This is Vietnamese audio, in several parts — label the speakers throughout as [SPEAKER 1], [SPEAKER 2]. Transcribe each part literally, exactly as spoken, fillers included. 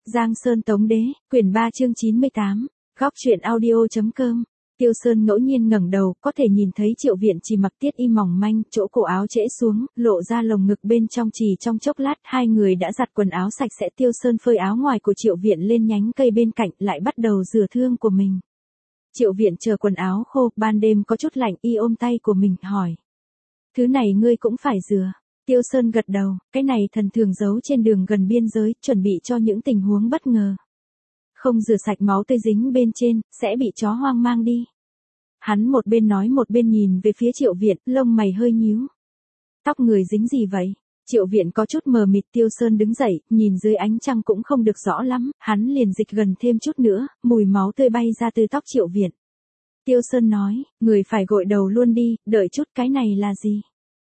[SPEAKER 1] Giang Sơn Tống Đế, quyển ba chương chín mươi tám, góc truyện audio.com. Tiêu Sơn ngẫu nhiên ngẩng đầu, có thể nhìn thấy Triệu Viện chỉ mặc tiết y mỏng manh, chỗ cổ áo trễ xuống, lộ ra lồng ngực bên trong. Chỉ trong chốc lát, hai người đã giặt quần áo sạch sẽ. Tiêu Sơn phơi áo ngoài của Triệu Viện lên nhánh cây bên cạnh, lại bắt đầu rửa thương của mình. Triệu Viện chờ quần áo khô, ban đêm có chút lạnh, y ôm tay của mình, hỏi. Thứ này ngươi cũng phải rửa. Tiêu Sơn gật đầu, cái này thần thường giấu trên đường gần biên giới, chuẩn bị cho những tình huống bất ngờ. Không rửa sạch máu tươi dính bên trên, sẽ bị chó hoang mang đi. Hắn một bên nói một bên nhìn về phía Triệu Viện, lông mày hơi nhíu. Tóc người dính gì vậy? Triệu Viện có chút mờ mịt. Tiêu Sơn đứng dậy, nhìn dưới ánh trăng cũng không được rõ lắm, hắn liền dịch gần thêm chút nữa, mùi máu tươi bay ra từ tóc Triệu Viện. Tiêu Sơn nói, người phải gội đầu luôn đi, đợi chút, cái này là gì?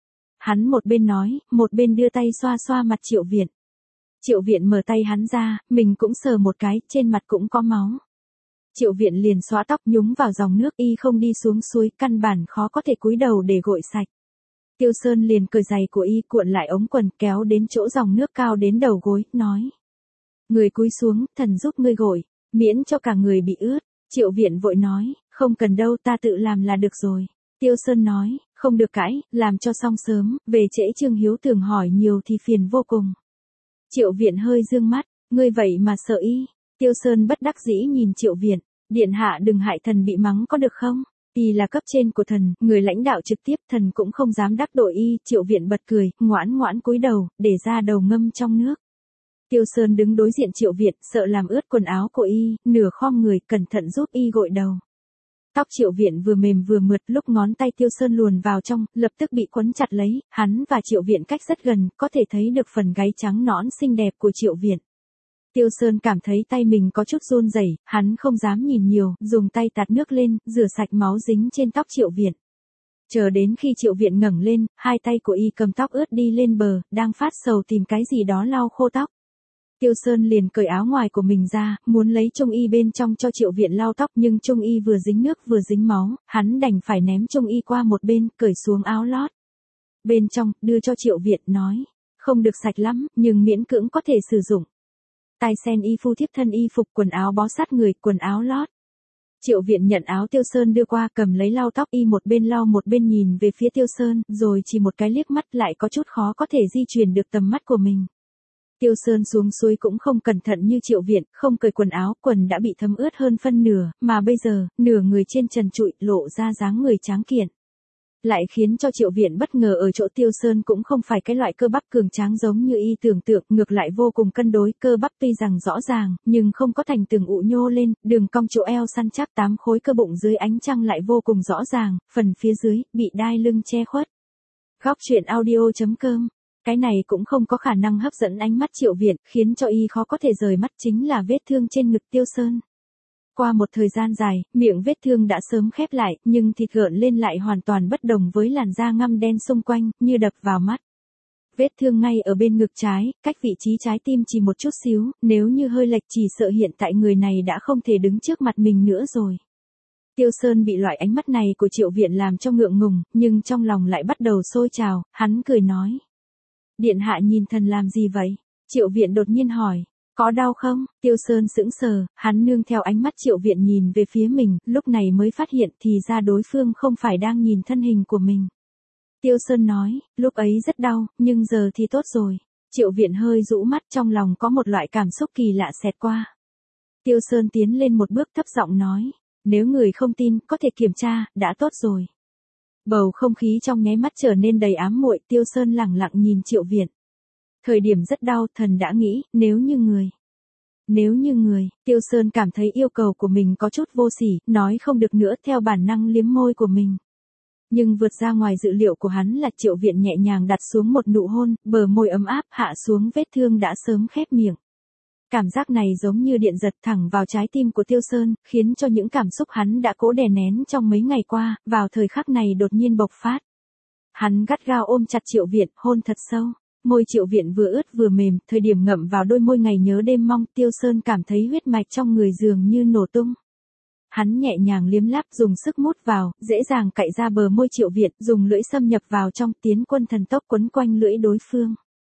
[SPEAKER 1] Hắn một bên nói, một bên đưa tay xoa xoa mặt Triệu Viện. Triệu Viện mở tay hắn ra, mình cũng sờ một cái, trên mặt cũng có máu. Triệu Viện liền xóa tóc, nhúng vào dòng nước, y không đi xuống suối, căn bản khó có thể cúi đầu để gội sạch. Tiêu Sơn liền cởi giày của y, cuộn lại ống quần, kéo đến chỗ dòng nước cao đến đầu gối, nói. Người cúi xuống, thần giúp ngươi gội, miễn cho cả người bị ướt. Triệu Viện vội nói, không cần đâu, ta tự làm là được rồi. Tiêu Sơn nói, không được cãi, làm cho xong sớm, về trễ Trương Hiếu Tường hỏi nhiều thì phiền vô cùng. Triệu Viện hơi dương mắt, ngươi vậy mà sợ y. Tiêu Sơn bất đắc dĩ nhìn Triệu Viện, điện hạ đừng hại thần bị mắng có được không? Y là cấp trên của thần, người lãnh đạo trực tiếp, thần cũng không dám đắc tội y. Triệu Viện bật cười, ngoãn ngoãn cúi đầu, để ra đầu ngâm trong nước. Tiêu Sơn đứng đối diện Triệu Viện, sợ làm ướt quần áo của y, nửa khom người, cẩn thận giúp y gội đầu. Tóc Triệu Viện vừa mềm vừa mượt, lúc ngón tay Tiêu Sơn luồn vào trong, lập tức bị quấn chặt lấy, hắn và Triệu Viện cách rất gần, có thể thấy được phần gáy trắng nõn xinh đẹp của Triệu Viện. Tiêu Sơn cảm thấy tay mình có chút run rẩy, hắn không dám nhìn nhiều, dùng tay tạt nước lên, rửa sạch máu dính trên tóc Triệu Viện. Chờ đến khi Triệu Viện ngẩng lên, hai tay của y cầm tóc ướt đi lên bờ, đang phát sầu tìm cái gì đó lau khô tóc. Tiêu Sơn liền cởi áo ngoài của mình ra, muốn lấy trung y bên trong cho Triệu Viện lau tóc, nhưng trung y vừa dính nước vừa dính máu, hắn đành phải ném trung y qua một bên, cởi xuống áo lót. Bên trong, đưa cho Triệu Viện, nói, không được sạch lắm, nhưng miễn cưỡng có thể sử dụng. Tai sen y phu thiếp thân y phục, quần áo bó sát người, quần áo lót. Triệu Viện nhận áo Tiêu Sơn đưa qua, cầm lấy lau tóc y, một bên lau một bên nhìn về phía Tiêu Sơn, rồi chỉ một cái liếc mắt, lại có chút khó có thể di chuyển được tầm mắt của mình. Tiêu Sơn xuống suối cũng không cẩn thận như Triệu Viện, không cởi quần áo, quần đã bị thấm ướt hơn phân nửa, mà bây giờ, nửa người trên trần trụi, lộ ra dáng người tráng kiện. Lại khiến cho Triệu Viện bất ngờ ở chỗ Tiêu Sơn cũng không phải cái loại cơ bắp cường tráng giống như y tưởng tượng, ngược lại vô cùng cân đối, cơ bắp tuy rằng rõ ràng, nhưng không có thành từng ụ nhô lên, đường cong chỗ eo săn chắc, tám khối cơ bụng dưới ánh trăng lại vô cùng rõ ràng, phần phía dưới, bị đai lưng che khuất. Góc truyện audio.com. Cái này cũng không có khả năng hấp dẫn ánh mắt Triệu Viện, khiến cho y khó có thể rời mắt, chính là vết thương trên ngực Tiêu Sơn. Qua một thời gian dài, miệng vết thương đã sớm khép lại, nhưng thịt gợn lên lại hoàn toàn bất đồng với làn da ngăm đen xung quanh, như đập vào mắt. Vết thương ngay ở bên ngực trái, cách vị trí trái tim chỉ một chút xíu, nếu như hơi lệch chỉ sợ hiện tại người này đã không thể đứng trước mặt mình nữa rồi. Tiêu Sơn bị loại ánh mắt này của Triệu Viện làm cho ngượng ngùng, nhưng trong lòng lại bắt đầu sôi trào, hắn cười nói. Điện hạ nhìn thần làm gì vậy? Triệu Viện đột nhiên hỏi, có đau không? Tiêu Sơn sững sờ, hắn nương theo ánh mắt Triệu Viện nhìn về phía mình, lúc này mới phát hiện thì ra đối phương không phải đang nhìn thân hình của mình. Tiêu Sơn nói, lúc ấy rất đau, nhưng giờ thì tốt rồi. Triệu Viện hơi rũ mắt, trong lòng có một loại cảm xúc kỳ lạ xẹt qua. Tiêu Sơn tiến lên một bước, thấp giọng nói, nếu người không tin, có thể kiểm tra, đã tốt rồi. Bầu không khí trong nháy mắt trở nên đầy ám muội, Tiêu Sơn lẳng lặng nhìn Triệu Viện. Thời điểm rất đau, thần đã nghĩ, nếu như người. Nếu như người, Tiêu Sơn cảm thấy yêu cầu của mình có chút vô sỉ, nói không được nữa, theo bản năng liếm môi của mình. Nhưng vượt ra ngoài dự liệu của hắn là Triệu Viện nhẹ nhàng đặt xuống một nụ hôn, bờ môi ấm áp hạ xuống vết thương đã sớm khép miệng. Cảm giác này giống như điện giật thẳng vào trái tim của Tiêu Sơn, khiến cho những cảm xúc hắn đã cố đè nén trong mấy ngày qua, vào thời khắc này đột nhiên bộc phát. Hắn gắt gao ôm chặt Triệu Viện, hôn thật sâu. Môi Triệu Viện vừa ướt vừa mềm, thời điểm ngậm vào đôi môi ngày nhớ đêm mong, Tiêu Sơn cảm thấy huyết mạch trong người dường như nổ tung. Hắn nhẹ nhàng liếm láp, dùng sức mút vào, dễ dàng cạy ra bờ môi Triệu Viện, dùng lưỡi xâm nhập vào trong, tiến quân thần tốc quấn quanh lưỡi đối phương.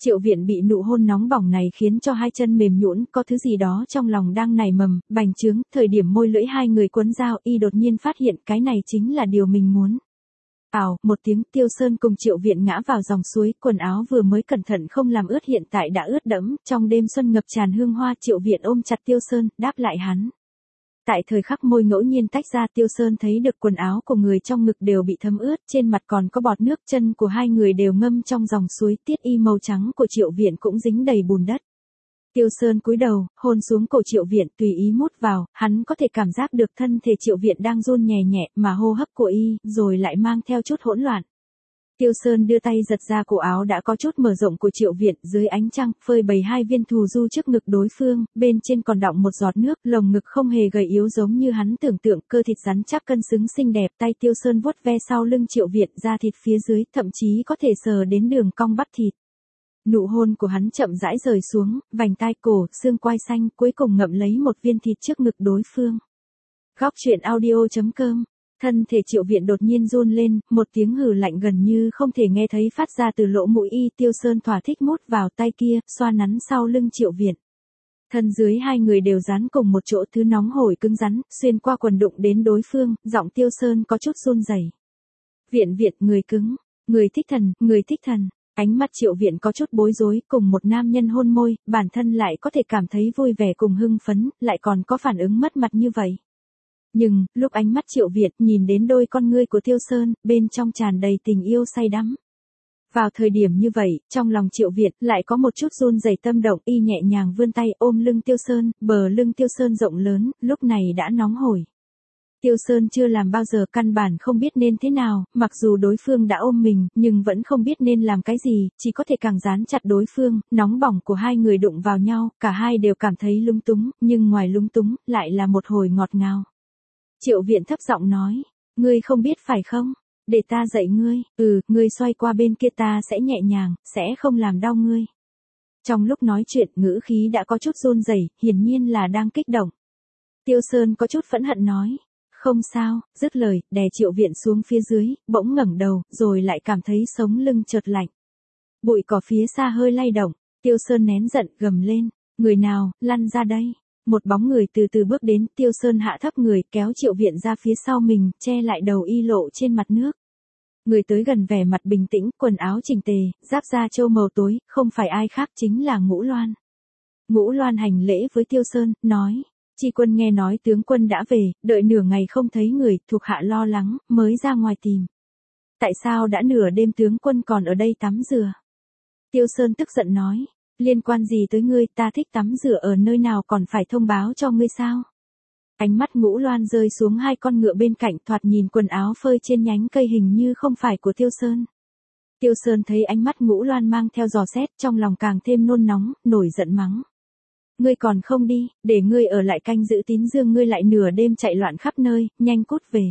[SPEAKER 1] Triệu Viện bị nụ hôn nóng bỏng này khiến cho hai chân mềm nhũn, có thứ gì đó trong lòng đang nảy mầm, bành trướng, thời điểm môi lưỡi hai người quấn giao, y đột nhiên phát hiện cái này chính là điều mình muốn. Ào, một tiếng, Tiêu Sơn cùng Triệu Viện ngã vào dòng suối, quần áo vừa mới cẩn thận không làm ướt hiện tại đã ướt đẫm, trong đêm xuân ngập tràn hương hoa, Triệu Viện ôm chặt Tiêu Sơn, đáp lại hắn. Tại thời khắc môi ngẫu nhiên tách ra, Tiêu Sơn thấy được quần áo của người trong ngực đều bị thấm ướt, trên mặt còn có bọt nước, chân của hai người đều ngâm trong dòng suối, tiết y màu trắng của Triệu Viện cũng dính đầy bùn đất. Tiêu Sơn cúi đầu, hôn xuống cổ Triệu Viện, tùy ý mút vào, hắn có thể cảm giác được thân thể Triệu Viện đang run nhẹ nhẹ, mà hô hấp của y, rồi lại mang theo chút hỗn loạn. Tiêu Sơn đưa tay giật ra cổ áo đã có chút mở rộng của Triệu Viện, dưới ánh trăng, phơi bày hai viên thù du trước ngực đối phương, bên trên còn đọng một giọt nước, lồng ngực không hề gầy yếu giống như hắn tưởng tượng, cơ thịt rắn chắc cân xứng xinh đẹp, tay Tiêu Sơn vuốt ve sau lưng Triệu Viện, da thịt phía dưới, thậm chí có thể sờ đến đường cong bắp thịt. Nụ hôn của hắn chậm rãi rời xuống, vành tai cổ, xương quai xanh, cuối cùng ngậm lấy một viên thịt trước ngực đối phương. Góc truyện audio chấm com. Thân thể Triệu Viện đột nhiên run lên, một tiếng hừ lạnh gần như không thể nghe thấy phát ra từ lỗ mũi y. Tiêu Sơn thỏa thích mút vào tay kia, xoa nắn sau lưng Triệu Viện. Thân dưới hai người đều dán cùng một chỗ, thứ nóng hổi cứng rắn, xuyên qua quần đụng đến đối phương, giọng Tiêu Sơn có chút run rẩy. Viện Viện, người cứng, người thích thần, người thích thần. Ánh mắt Triệu Viện có chút bối rối, cùng một nam nhân hôn môi, bản thân lại có thể cảm thấy vui vẻ cùng hưng phấn, lại còn có phản ứng mất mặt như vậy. Nhưng, lúc ánh mắt Triệu Viện nhìn đến đôi con ngươi của Tiêu Sơn, bên trong tràn đầy tình yêu say đắm. Vào thời điểm như vậy, trong lòng Triệu Viện lại có một chút run rẩy tâm động, y nhẹ nhàng vươn tay ôm lưng Tiêu Sơn, bờ lưng Tiêu Sơn rộng lớn, lúc này đã nóng hổi. Tiêu Sơn chưa làm bao giờ, căn bản không biết nên thế nào, mặc dù đối phương đã ôm mình, nhưng vẫn không biết nên làm cái gì, chỉ có thể càng dán chặt đối phương, nóng bỏng của hai người đụng vào nhau, cả hai đều cảm thấy lung túng, nhưng ngoài lung túng, lại là một hồi ngọt ngào. Triệu Viện thấp giọng nói, ngươi không biết phải không? Để ta dạy ngươi, ừ, ngươi xoay qua bên kia ta sẽ nhẹ nhàng, sẽ không làm đau ngươi. Trong lúc nói chuyện, ngữ khí đã có chút run rẩy, hiển nhiên là đang kích động. Tiêu Sơn có chút phẫn hận nói, không sao, dứt lời, đè Triệu Viện xuống phía dưới, bỗng ngẩng đầu, rồi lại cảm thấy sống lưng chợt lạnh. Bụi cỏ phía xa hơi lay động, Tiêu Sơn nén giận, gầm lên, người nào, lăn ra đây. Một bóng người từ từ bước đến, Tiêu Sơn hạ thấp người, kéo Triệu Viện ra phía sau mình, che lại đầu y lộ trên mặt nước. Người tới gần vẻ mặt bình tĩnh, quần áo chỉnh tề, giáp da trâu màu tối, không phải ai khác chính là Ngũ Loan. Ngũ Loan hành lễ với Tiêu Sơn, nói, Tri Quân nghe nói tướng quân đã về, đợi nửa ngày không thấy người, thuộc hạ lo lắng, mới ra ngoài tìm. Tại sao đã nửa đêm tướng quân còn ở đây tắm rửa? Tiêu Sơn tức giận nói, liên quan gì tới ngươi, ta thích tắm rửa ở nơi nào còn phải thông báo cho ngươi sao? Ánh mắt Ngũ Loan rơi xuống hai con ngựa bên cạnh, thoạt nhìn quần áo phơi trên nhánh cây hình như không phải của Tiêu Sơn. Tiêu Sơn thấy ánh mắt Ngũ Loan mang theo dò xét, trong lòng càng thêm nôn nóng, nổi giận mắng. Ngươi còn không đi, để ngươi ở lại canh giữ Tín Dương, ngươi lại nửa đêm chạy loạn khắp nơi, nhanh cút về.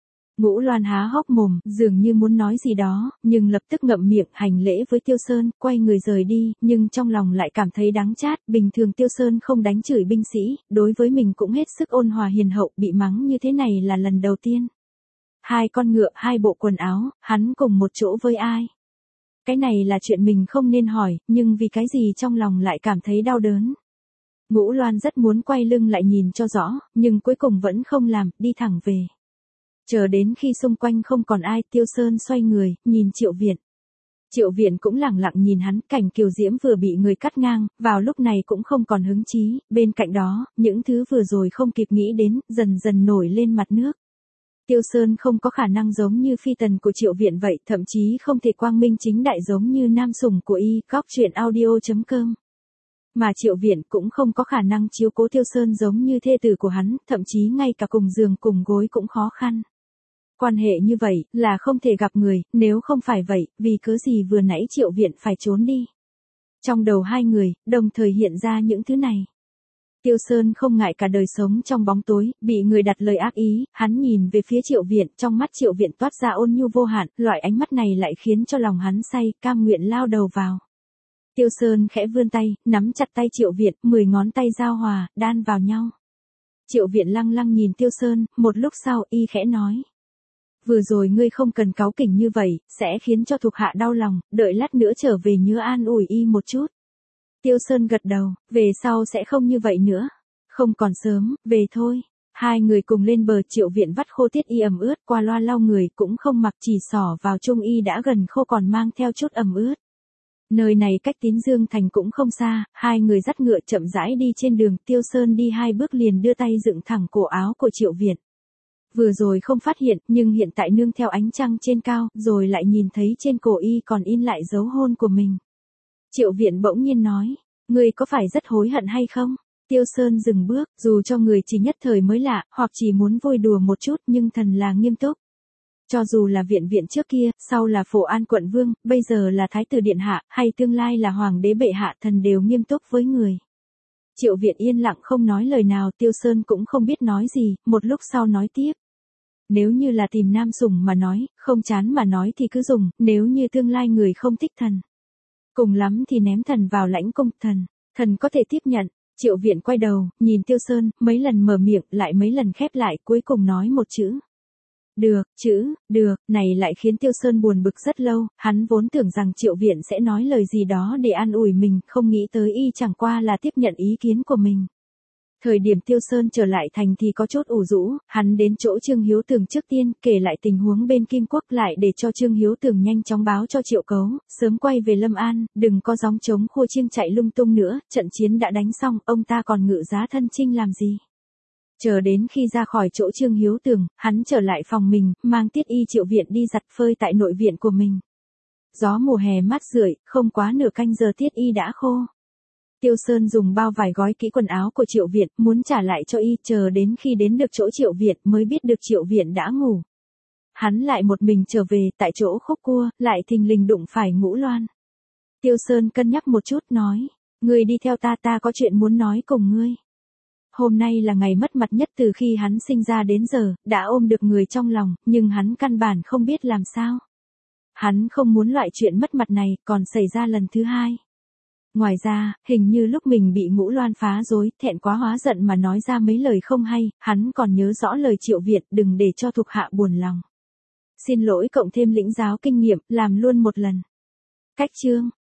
[SPEAKER 1] Ngũ Loan há hốc mồm, dường như muốn nói gì đó, nhưng lập tức ngậm miệng, hành lễ với Tiêu Sơn, quay người rời đi, nhưng trong lòng lại cảm thấy đắng chát, bình thường Tiêu Sơn không đánh chửi binh sĩ, đối với mình cũng hết sức ôn hòa hiền hậu, bị mắng như thế này là lần đầu tiên. Hai con ngựa, hai bộ quần áo, hắn cùng một chỗ với ai? Cái này là chuyện mình không nên hỏi, nhưng vì cái gì trong lòng lại cảm thấy đau đớn. Ngũ Loan rất muốn quay lưng lại nhìn cho rõ, nhưng cuối cùng vẫn không làm, đi thẳng về. Chờ đến khi xung quanh không còn ai, Tiêu Sơn xoay người, nhìn Triệu Viện. Triệu Viện cũng lẳng lặng nhìn hắn, cảnh kiều diễm vừa bị người cắt ngang, vào lúc này cũng không còn hứng chí, bên cạnh đó, những thứ vừa rồi không kịp nghĩ đến, dần dần nổi lên mặt nước. Tiêu Sơn không có khả năng giống như phi tần của Triệu Viện vậy, thậm chí không thể quang minh chính đại giống như nam sủng của y, góc truyện audio chấm com. Mà Triệu Viện cũng không có khả năng chiếu cố Tiêu Sơn giống như thê tử của hắn, thậm chí ngay cả cùng giường cùng gối cũng khó khăn. Quan hệ như vậy, là không thể gặp người, nếu không phải vậy, vì cớ gì vừa nãy Triệu Viện phải trốn đi. Trong đầu hai người, đồng thời hiện ra những thứ này. Tiêu Sơn không ngại cả đời sống trong bóng tối, bị người đặt lời ác ý, hắn nhìn về phía Triệu Viện, trong mắt Triệu Viện toát ra ôn nhu vô hạn, loại ánh mắt này lại khiến cho lòng hắn say, cam nguyện lao đầu vào. Tiêu Sơn khẽ vươn tay, nắm chặt tay Triệu Viện, mười ngón tay giao hòa, đan vào nhau. Triệu Viện lăng lăng nhìn Tiêu Sơn, một lúc sau y khẽ nói. Vừa rồi ngươi không cần cáu kỉnh như vậy, sẽ khiến cho thuộc hạ đau lòng, đợi lát nữa trở về nhớ an ủi y một chút. Tiêu Sơn gật đầu, về sau sẽ không như vậy nữa. Không còn sớm, về thôi. Hai người cùng lên bờ. Triệu Viện vắt khô Tiết Y ẩm ướt, qua loa lau người cũng không mặc, chỉ xỏ vào trung y đã gần khô còn mang theo chút ẩm ướt. Nơi này cách Tín Dương Thành cũng không xa, hai người dắt ngựa chậm rãi đi trên đường. Tiêu Sơn đi hai bước liền đưa tay dựng thẳng cổ áo của Triệu Viện. Vừa rồi không phát hiện, nhưng hiện tại nương theo ánh trăng trên cao, rồi lại nhìn thấy trên cổ y còn in lại dấu hôn của mình. Triệu Viện bỗng nhiên nói, ngươi có phải rất hối hận hay không? Tiêu Sơn dừng bước, dù cho người chỉ nhất thời mới lạ, hoặc chỉ muốn vui đùa một chút, nhưng thần là nghiêm túc. Cho dù là Viện Viện trước kia, sau là Phổ An quận vương, bây giờ là Thái tử điện hạ, hay tương lai là Hoàng đế bệ hạ, thần đều nghiêm túc với người. Triệu Viện yên lặng không nói lời nào. Tiêu Sơn cũng không biết nói gì, một lúc sau nói tiếp. Nếu như là tìm nam sủng mà nói, không chán mà nói thì cứ dùng, nếu như tương lai người không thích thần. Cùng lắm thì ném thần vào lãnh cung, thần, thần có thể tiếp nhận. Triệu Viện quay đầu, nhìn Tiêu Sơn, mấy lần mở miệng, lại mấy lần khép lại, cuối cùng nói một chữ. Được, chữ, được, này lại khiến Tiêu Sơn buồn bực rất lâu, hắn vốn tưởng rằng Triệu Viện sẽ nói lời gì đó để an ủi mình, không nghĩ tới y chẳng qua là tiếp nhận ý kiến của mình. Thời điểm Tiêu Sơn trở lại thành thì có chút ủ rũ, hắn đến chỗ Trương Hiếu Tường trước tiên, kể lại tình huống bên Kim Quốc lại để cho Trương Hiếu Tường nhanh chóng báo cho Triệu Cấu, sớm quay về Lâm An, đừng có gióng trống khua chiêng chạy lung tung nữa, trận chiến đã đánh xong, ông ta còn ngự giá thân chinh làm gì. Chờ đến khi ra khỏi chỗ Trương Hiếu Tường, hắn trở lại phòng mình, mang Tiết Y Triệu Viện đi giặt phơi tại nội viện của mình. Gió mùa hè mát rượi, không quá nửa canh giờ Tiết Y đã khô. Tiêu Sơn dùng bao vải gói kỹ quần áo của Triệu Viện, muốn trả lại cho y, chờ đến khi đến được chỗ Triệu Viện mới biết được Triệu Viện đã ngủ. Hắn lại một mình trở về, tại chỗ khúc cua, lại thình lình đụng phải Ngũ Loan. Tiêu Sơn cân nhắc một chút nói, ngươi đi theo ta, ta có chuyện muốn nói cùng ngươi. Hôm nay là ngày mất mặt nhất từ khi hắn sinh ra đến giờ, đã ôm được người trong lòng, nhưng hắn căn bản không biết làm sao. Hắn không muốn loại chuyện mất mặt này, còn xảy ra lần thứ hai. Ngoài ra, hình như lúc mình bị Ngũ Loan phá rối, thẹn quá hóa giận mà nói ra mấy lời không hay, hắn còn nhớ rõ lời Triệu Viện, đừng để cho thuộc hạ buồn lòng. Xin lỗi cộng thêm lĩnh giáo kinh nghiệm, làm luôn một lần. Cách chương